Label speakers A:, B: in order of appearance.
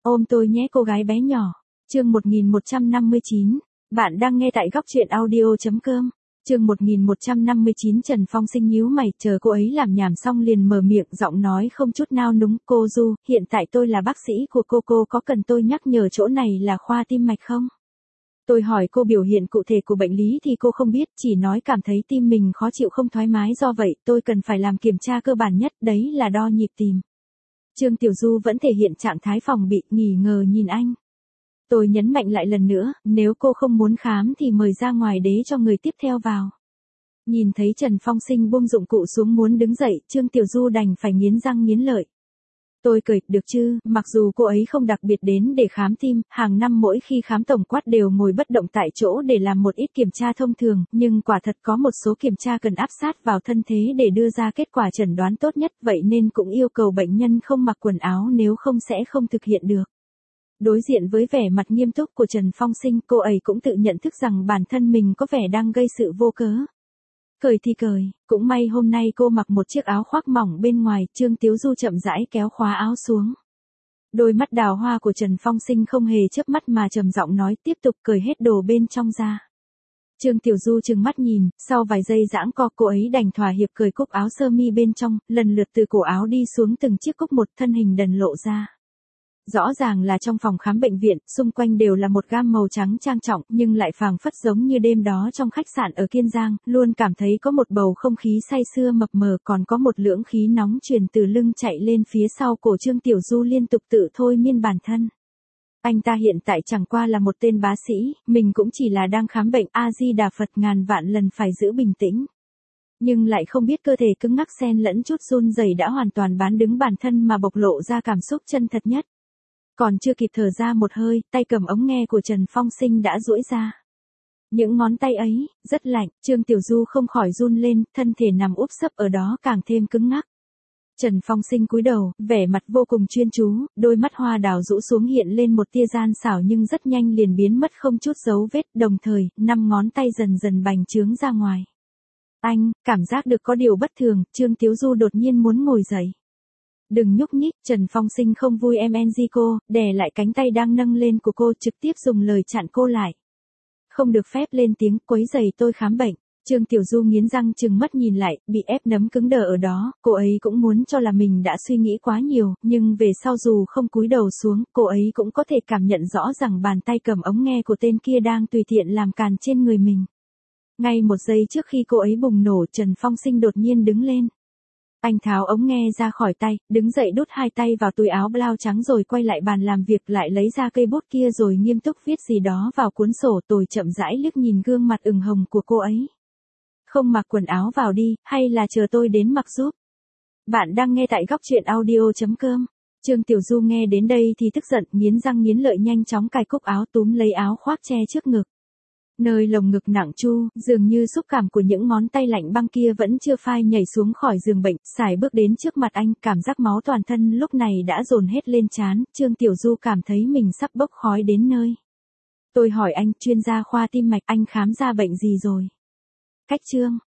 A: Ôm tôi nhé cô gái bé nhỏ. Chương 1159. Bạn đang nghe tại góc truyện audio.com. Chương 1159. Trần Phong Sinh nhíu mày, chờ cô ấy làm nhảm xong liền mở miệng, giọng nói không chút nao núng, "Cô Du, hiện tại tôi là bác sĩ của cô có cần tôi nhắc nhở chỗ này là khoa tim mạch không?" Tôi hỏi cô biểu hiện cụ thể của bệnh lý thì cô không biết, chỉ nói cảm thấy tim mình khó chịu không thoải mái, do vậy tôi cần phải làm kiểm tra cơ bản nhất, đấy là đo nhịp tim. Trương Tiểu Du vẫn thể hiện trạng thái phòng bị, nghi ngờ nhìn anh. Tôi nhấn mạnh lại lần nữa, nếu cô không muốn khám thì mời ra ngoài để cho người tiếp theo vào. Nhìn thấy Trần Phong Sinh buông dụng cụ xuống muốn đứng dậy, Trương Tiểu Du đành phải nghiến răng nghiến lợi. Tôi cười, được chứ, mặc dù cô ấy không đặc biệt đến để khám tim, hàng năm mỗi khi khám tổng quát đều ngồi bất động tại chỗ để làm một ít kiểm tra thông thường, nhưng quả thật có một số kiểm tra cần áp sát vào thân thế để đưa ra kết quả chẩn đoán tốt nhất, vậy nên cũng yêu cầu bệnh nhân không mặc quần áo, nếu không sẽ không thực hiện được. Đối diện với vẻ mặt nghiêm túc của Trần Phong Sinh, cô ấy cũng tự nhận thức rằng bản thân mình có vẻ đang gây sự vô cớ. Cười thì cười, cũng may hôm nay cô mặc một chiếc áo khoác mỏng bên ngoài, Trương Tiểu Du chậm rãi kéo khóa áo xuống. Đôi mắt đào hoa của Trần Phong Sinh không hề chớp mắt mà trầm giọng nói, tiếp tục cởi hết đồ bên trong ra. Trương Tiểu Du trừng mắt nhìn, sau vài giây giãng co cô ấy đành thỏa hiệp cởi cúc áo sơ mi bên trong, lần lượt từ cổ áo đi xuống từng chiếc cúc một, thân hình đần lộ ra. Rõ ràng là trong phòng khám bệnh viện, xung quanh đều là một gam màu trắng trang trọng, nhưng lại phảng phất giống như đêm đó trong khách sạn ở Kiên Giang, luôn cảm thấy có một bầu không khí say sưa mập mờ, còn có một lưỡng khí nóng truyền từ lưng chạy lên phía sau cổ. Trương Tiểu Du liên tục tự thôi miên bản thân. Anh ta hiện tại chẳng qua là một tên bác sĩ, mình cũng chỉ là đang khám bệnh, A Di Đà Phật, ngàn vạn lần phải giữ bình tĩnh. Nhưng lại không biết cơ thể cứng ngắc xen lẫn chút run rẩy đã hoàn toàn bán đứng bản thân mà bộc lộ ra cảm xúc chân thật nhất. Còn chưa kịp thở ra một hơi, tay cầm ống nghe của Trần Phong Sinh đã duỗi ra. Những ngón tay ấy, rất lạnh, Trương Tiểu Du không khỏi run lên, thân thể nằm úp sấp ở đó càng thêm cứng ngắc. Trần Phong Sinh cúi đầu, vẻ mặt vô cùng chuyên chú, đôi mắt hoa đào rũ xuống hiện lên một tia gian xảo nhưng rất nhanh liền biến mất không chút dấu vết, đồng thời, 5 ngón tay dần dần bành trướng ra ngoài. Anh, cảm giác được có điều bất thường, Trương Tiểu Du đột nhiên muốn ngồi dậy. Đừng nhúc nhích, Trần Phong Sinh không vui MNG cô, đè lại cánh tay đang nâng lên của cô, trực tiếp dùng lời chặn cô lại. Không được phép lên tiếng, quấy rầy tôi khám bệnh. Trương Tiểu Du nghiến răng trừng mắt nhìn lại, bị ép nấm cứng đờ ở đó, cô ấy cũng muốn cho là mình đã suy nghĩ quá nhiều, nhưng về sau dù không cúi đầu xuống, cô ấy cũng có thể cảm nhận rõ rằng bàn tay cầm ống nghe của tên kia đang tùy tiện làm càn trên người mình. Ngay một giây trước khi cô ấy bùng nổ, Trần Phong Sinh đột nhiên đứng lên. Anh tháo ống nghe ra khỏi tay, đứng dậy đút hai tay vào túi áo blau trắng rồi quay lại bàn làm việc, lại lấy ra cây bút kia rồi nghiêm túc viết gì đó vào cuốn sổ. Tôi chậm rãi liếc nhìn gương mặt ửng hồng của cô ấy. Không mặc quần áo vào đi, hay là chờ tôi đến mặc giúp? Bạn đang nghe tại góc truyện audio.com. Trương Tiểu Du nghe đến đây thì tức giận, nghiến răng nghiến lợi nhanh chóng cài cúc áo, túm lấy áo khoác che trước ngực. Nơi lồng ngực nặng chu, dường như xúc cảm của những ngón tay lạnh băng kia vẫn chưa phai, nhảy xuống khỏi giường bệnh, sải bước đến trước mặt anh, cảm giác máu toàn thân lúc này đã dồn hết lên trán, Trương Tiểu Du cảm thấy mình sắp bốc khói đến nơi. Tôi hỏi anh, chuyên gia khoa tim mạch, anh khám ra bệnh gì rồi? Cách Trương